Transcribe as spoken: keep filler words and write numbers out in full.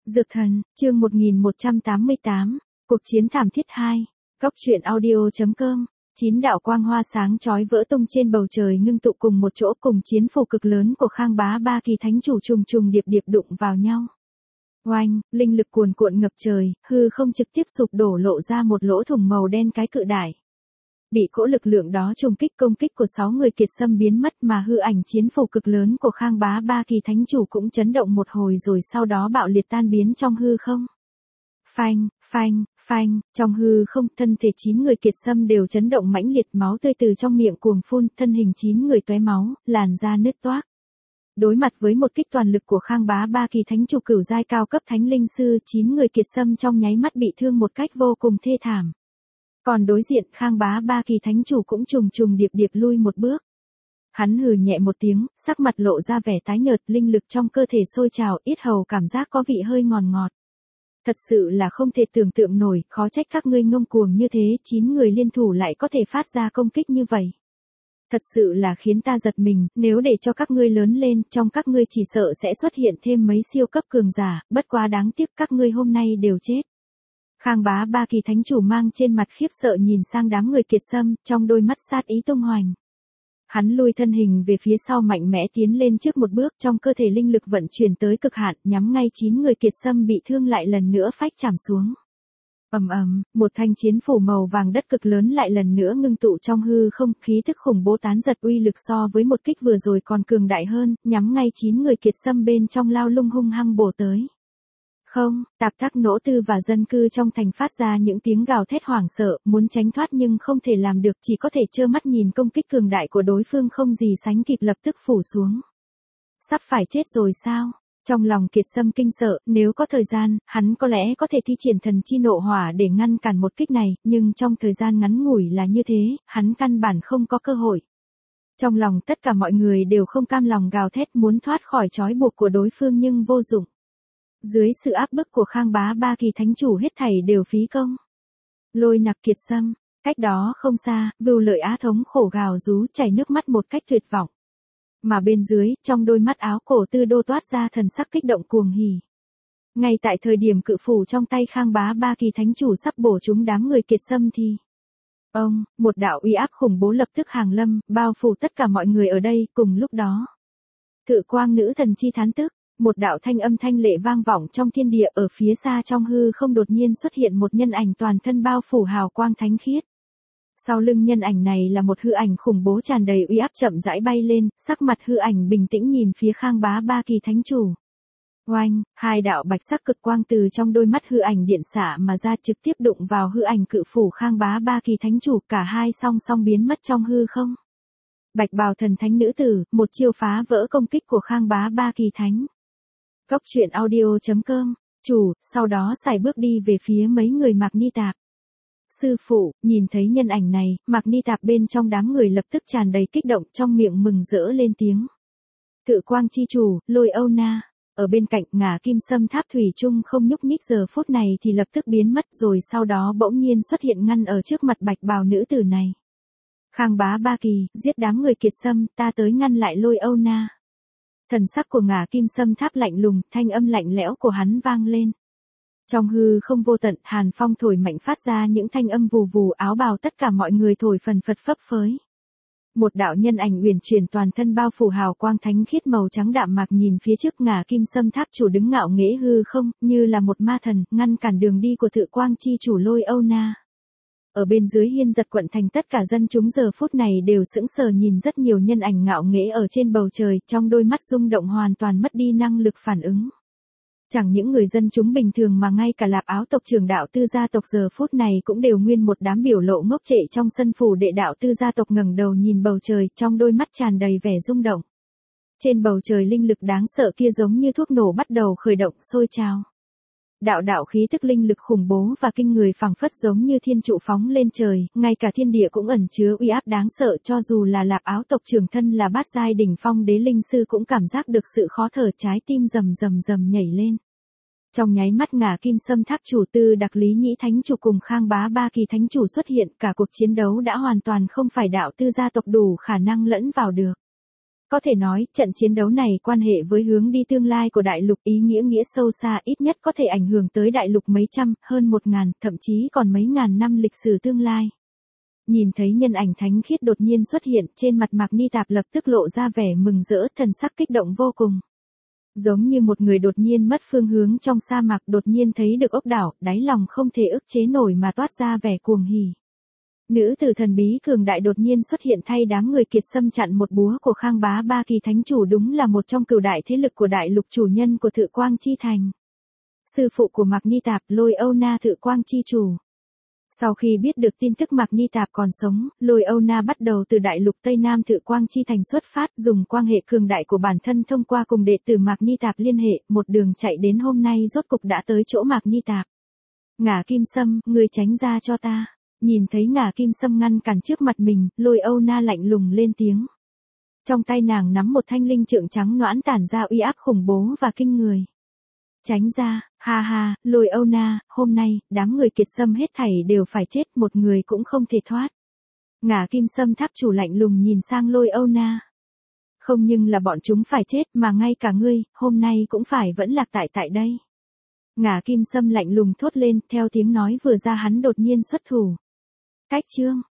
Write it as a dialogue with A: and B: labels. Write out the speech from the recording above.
A: Dược thần, chương một nghìn một trăm tám mươi tám, cuộc chiến thảm thiết hai, góc truyện audio.com, chín đạo quang hoa sáng chói vỡ tung trên bầu trời ngưng tụ cùng một chỗ cùng chiến phù cực lớn của Khang Bá Ba Kỳ Thánh Chủ trùng trùng điệp điệp đụng vào nhau. Oanh, linh lực cuồn cuộn ngập trời, hư không trực tiếp sụp đổ lộ ra một lỗ thủng màu đen cái cự đại. Bị cỗ lực lượng đó trùng kích công kích của sáu người kiệt xâm biến mất mà hư ảnh chiến phù cực lớn của Khang Bá Ba Kỳ Thánh Chủ cũng chấn động một hồi rồi sau đó bạo liệt tan biến trong hư không. Phanh, phanh, phanh, trong hư không thân thể chín người kiệt xâm đều chấn động mãnh liệt, máu tươi từ trong miệng cuồng phun, thân hình chín người tóe máu, làn da nứt toác. Đối mặt với một kích toàn lực của Khang Bá Ba Kỳ Thánh Chủ cửu giai cao cấp thánh linh sư, chín người kiệt xâm trong nháy mắt bị thương một cách vô cùng thê thảm. Còn đối diện Khang Bá Ba Kỳ Thánh Chủ cũng trùng trùng điệp điệp lui một bước. Hắn hừ nhẹ một tiếng, sắc mặt lộ ra vẻ tái nhợt, linh lực trong cơ thể sôi trào, yết hầu cảm giác có vị hơi ngọt ngọt. Thật sự là không thể tưởng tượng nổi, khó trách các ngươi ngông cuồng như thế, chín người liên thủ lại có thể phát ra công kích như vậy. Thật sự là khiến ta giật mình, nếu để cho các ngươi lớn lên, trong các ngươi chỉ sợ sẽ xuất hiện thêm mấy siêu cấp cường giả, bất quá đáng tiếc các ngươi hôm nay đều chết. Khang Bá Ba Kỳ Thánh Chủ mang trên mặt khiếp sợ nhìn sang đám người kiệt xâm, trong đôi mắt sát ý tung hoành. Hắn lùi thân hình về phía sau mạnh mẽ tiến lên trước một bước, trong cơ thể linh lực vận chuyển tới cực hạn, nhắm ngay chín người kiệt xâm bị thương lại lần nữa phách chạm xuống. Ầm ầm, một thanh chiến phủ màu vàng đất cực lớn lại lần nữa ngưng tụ trong hư không, khí tức khủng bố tán giật, uy lực so với một kích vừa rồi còn cường đại hơn, nhắm ngay chín người kiệt xâm bên trong lao lung hung hăng bổ tới. Không, tạp thác nỗ tư và dân cư trong thành phát ra những tiếng gào thét hoảng sợ, muốn tránh thoát nhưng không thể làm được, chỉ có thể trơ mắt nhìn công kích cường đại của đối phương không gì sánh kịp lập tức phủ xuống. Sắp phải chết rồi sao? Trong lòng kiệt xâm kinh sợ, nếu có thời gian, hắn có lẽ có thể thi triển thần chi nộ hỏa để ngăn cản một kích này, nhưng trong thời gian ngắn ngủi là như thế, hắn căn bản không có cơ hội. Trong lòng tất cả mọi người đều không cam lòng gào thét muốn thoát khỏi trói buộc của đối phương nhưng vô dụng. Dưới sự áp bức của Khang Bá Ba Kỳ Thánh Chủ hết thảy đều phí công. Lôi nặc kiệt xâm, cách đó không xa, Vưu Lợi Á thống khổ gào rú chảy nước mắt một cách tuyệt vọng. Mà bên dưới, trong đôi mắt áo cổ Tư Đô toát ra thần sắc kích động cuồng hỉ. Ngay tại thời điểm cự phủ trong tay Khang Bá Ba Kỳ Thánh Chủ sắp bổ trúng đám người kiệt xâm thì ông, một đạo uy áp khủng bố lập tức hàng lâm, bao phủ tất cả mọi người ở đây cùng lúc đó. Cự quang nữ thần chi thán tức. Một đạo thanh âm thanh lệ vang vọng trong thiên địa, ở phía xa trong hư không đột nhiên xuất hiện một nhân ảnh toàn thân bao phủ hào quang thánh khiết. Sau lưng nhân ảnh này là một hư ảnh khủng bố tràn đầy uy áp chậm rãi bay lên, sắc mặt hư ảnh bình tĩnh nhìn phía Khang Bá Ba Kỳ Thánh Chủ. Oanh, hai đạo bạch sắc cực quang từ trong đôi mắt hư ảnh điện xạ mà ra trực tiếp đụng vào hư ảnh cự phủ Khang Bá Ba Kỳ Thánh Chủ, cả hai song song biến mất trong hư không. Bạch bào thần thánh nữ tử, một chiêu phá vỡ công kích của Khang Bá Ba Kỳ Thánh. Góc truyện audio.com, chủ, sau đó xài bước đi về phía mấy người Mạc Ni Tạp. Sư phụ, nhìn thấy nhân ảnh này, Mạc Ni Tạp bên trong đám người lập tức tràn đầy kích động, trong miệng mừng rỡ lên tiếng. Cự quang chi chủ, Lôi Âu Na, ở bên cạnh ngả kim sâm tháp thủy chung không nhúc nhích giờ phút này thì lập tức biến mất rồi sau đó bỗng nhiên xuất hiện ngăn ở trước mặt bạch bào nữ tử này. Khang Bá Ba Kỳ, giết đám người kiệt xâm, ta tới ngăn lại Lôi Âu Na. Thần sắc của ngả kim sâm tháp lạnh lùng, thanh âm lạnh lẽo của hắn vang lên. Trong hư không vô tận, hàn phong thổi mạnh phát ra những thanh âm vù vù, áo bào tất cả mọi người thổi phần phật phấp phới. Một đạo nhân ảnh uyển chuyển toàn thân bao phủ hào quang thánh khiết màu trắng đạm mạc nhìn phía trước ngả kim sâm tháp chủ đứng ngạo nghễ hư không, như là một ma thần, ngăn cản đường đi của Thự Quang chi chủ Lôi Âu Na. Ở bên dưới hiên giật quận thành tất cả dân chúng giờ phút này đều sững sờ nhìn rất nhiều nhân ảnh ngạo nghễ ở trên bầu trời, trong đôi mắt rung động hoàn toàn mất đi năng lực phản ứng. Chẳng những người dân chúng bình thường mà ngay cả Lạp Áo tộc trưởng đạo tư gia tộc giờ phút này cũng đều nguyên một đám biểu lộ ngốc trệ trong sân phủ đệ. Đạo tư gia tộc ngẩng đầu nhìn bầu trời, trong đôi mắt tràn đầy vẻ rung động. Trên bầu trời linh lực đáng sợ kia giống như thuốc nổ bắt đầu khởi động sôi trào. Đạo đạo khí tức linh lực khủng bố và kinh người phảng phất giống như thiên trụ phóng lên trời, ngay cả thiên địa cũng ẩn chứa uy áp đáng sợ, cho dù là Lạp Áo tộc trưởng thân là bát giai đỉnh phong đế linh sư cũng cảm giác được sự khó thở, trái tim rầm rầm rầm nhảy lên. Trong nháy mắt ngả kim sâm tháp chủ Tư Đặc Lý Nhĩ Thánh Chủ cùng Khang Bá Ba Kỳ Thánh Chủ xuất hiện, cả cuộc chiến đấu đã hoàn toàn không phải đạo tư gia tộc đủ khả năng lẫn vào được. Có thể nói, trận chiến đấu này quan hệ với hướng đi tương lai của đại lục, ý nghĩa nghĩa sâu xa, ít nhất có thể ảnh hưởng tới đại lục mấy trăm, hơn một ngàn, thậm chí còn mấy ngàn năm lịch sử tương lai. Nhìn thấy nhân ảnh thánh khiết đột nhiên xuất hiện, trên mặt Mạc Ni Tạp lập tức lộ ra vẻ mừng rỡ, thần sắc kích động vô cùng. Giống như một người đột nhiên mất phương hướng trong sa mạc, đột nhiên thấy được ốc đảo, đáy lòng không thể ức chế nổi mà toát ra vẻ cuồng hỉ. Nữ tử thần bí cường đại đột nhiên xuất hiện thay đám người Kiệt Sâm chặn một búa của Khang Bá Ba Kỳ Thánh Chủ, đúng là một trong cửu đại thế lực của đại lục, chủ nhân của Thự Quang Chi Thành. Sư phụ của Mạc Ni Tạp, Lôi Âu Na Thự Quang Chi Chủ. Sau khi biết được tin tức Mạc Ni Tạp còn sống, Lôi Âu Na bắt đầu từ đại lục Tây Nam Thự Quang Chi Thành xuất phát, dùng quan hệ cường đại của bản thân thông qua cùng đệ tử Mạc Ni Tạp liên hệ, một đường chạy đến hôm nay rốt cục đã tới chỗ Mạc Ni Tạp. Ngả Kim Sâm, ngươi tránh ra cho ta. Nhìn thấy Ngả Kim Sâm ngăn cản trước mặt mình, Lôi Âu Na lạnh lùng lên tiếng. Trong tay nàng nắm một thanh linh trượng trắng nõn tản ra uy áp khủng bố và kinh người. Tránh ra, ha ha, Lôi Âu Na, hôm nay, đám người Kiệt Sâm hết thảy đều phải chết, một người cũng không thể thoát. Ngả Kim Sâm tháp chủ lạnh lùng nhìn sang Lôi Âu Na. Không nhưng là bọn chúng phải chết mà ngay cả ngươi, hôm nay cũng phải vẫn lạc tại tại đây. Ngả Kim Sâm lạnh lùng thốt lên, theo tiếng nói vừa ra hắn đột nhiên xuất thủ. Cách chương,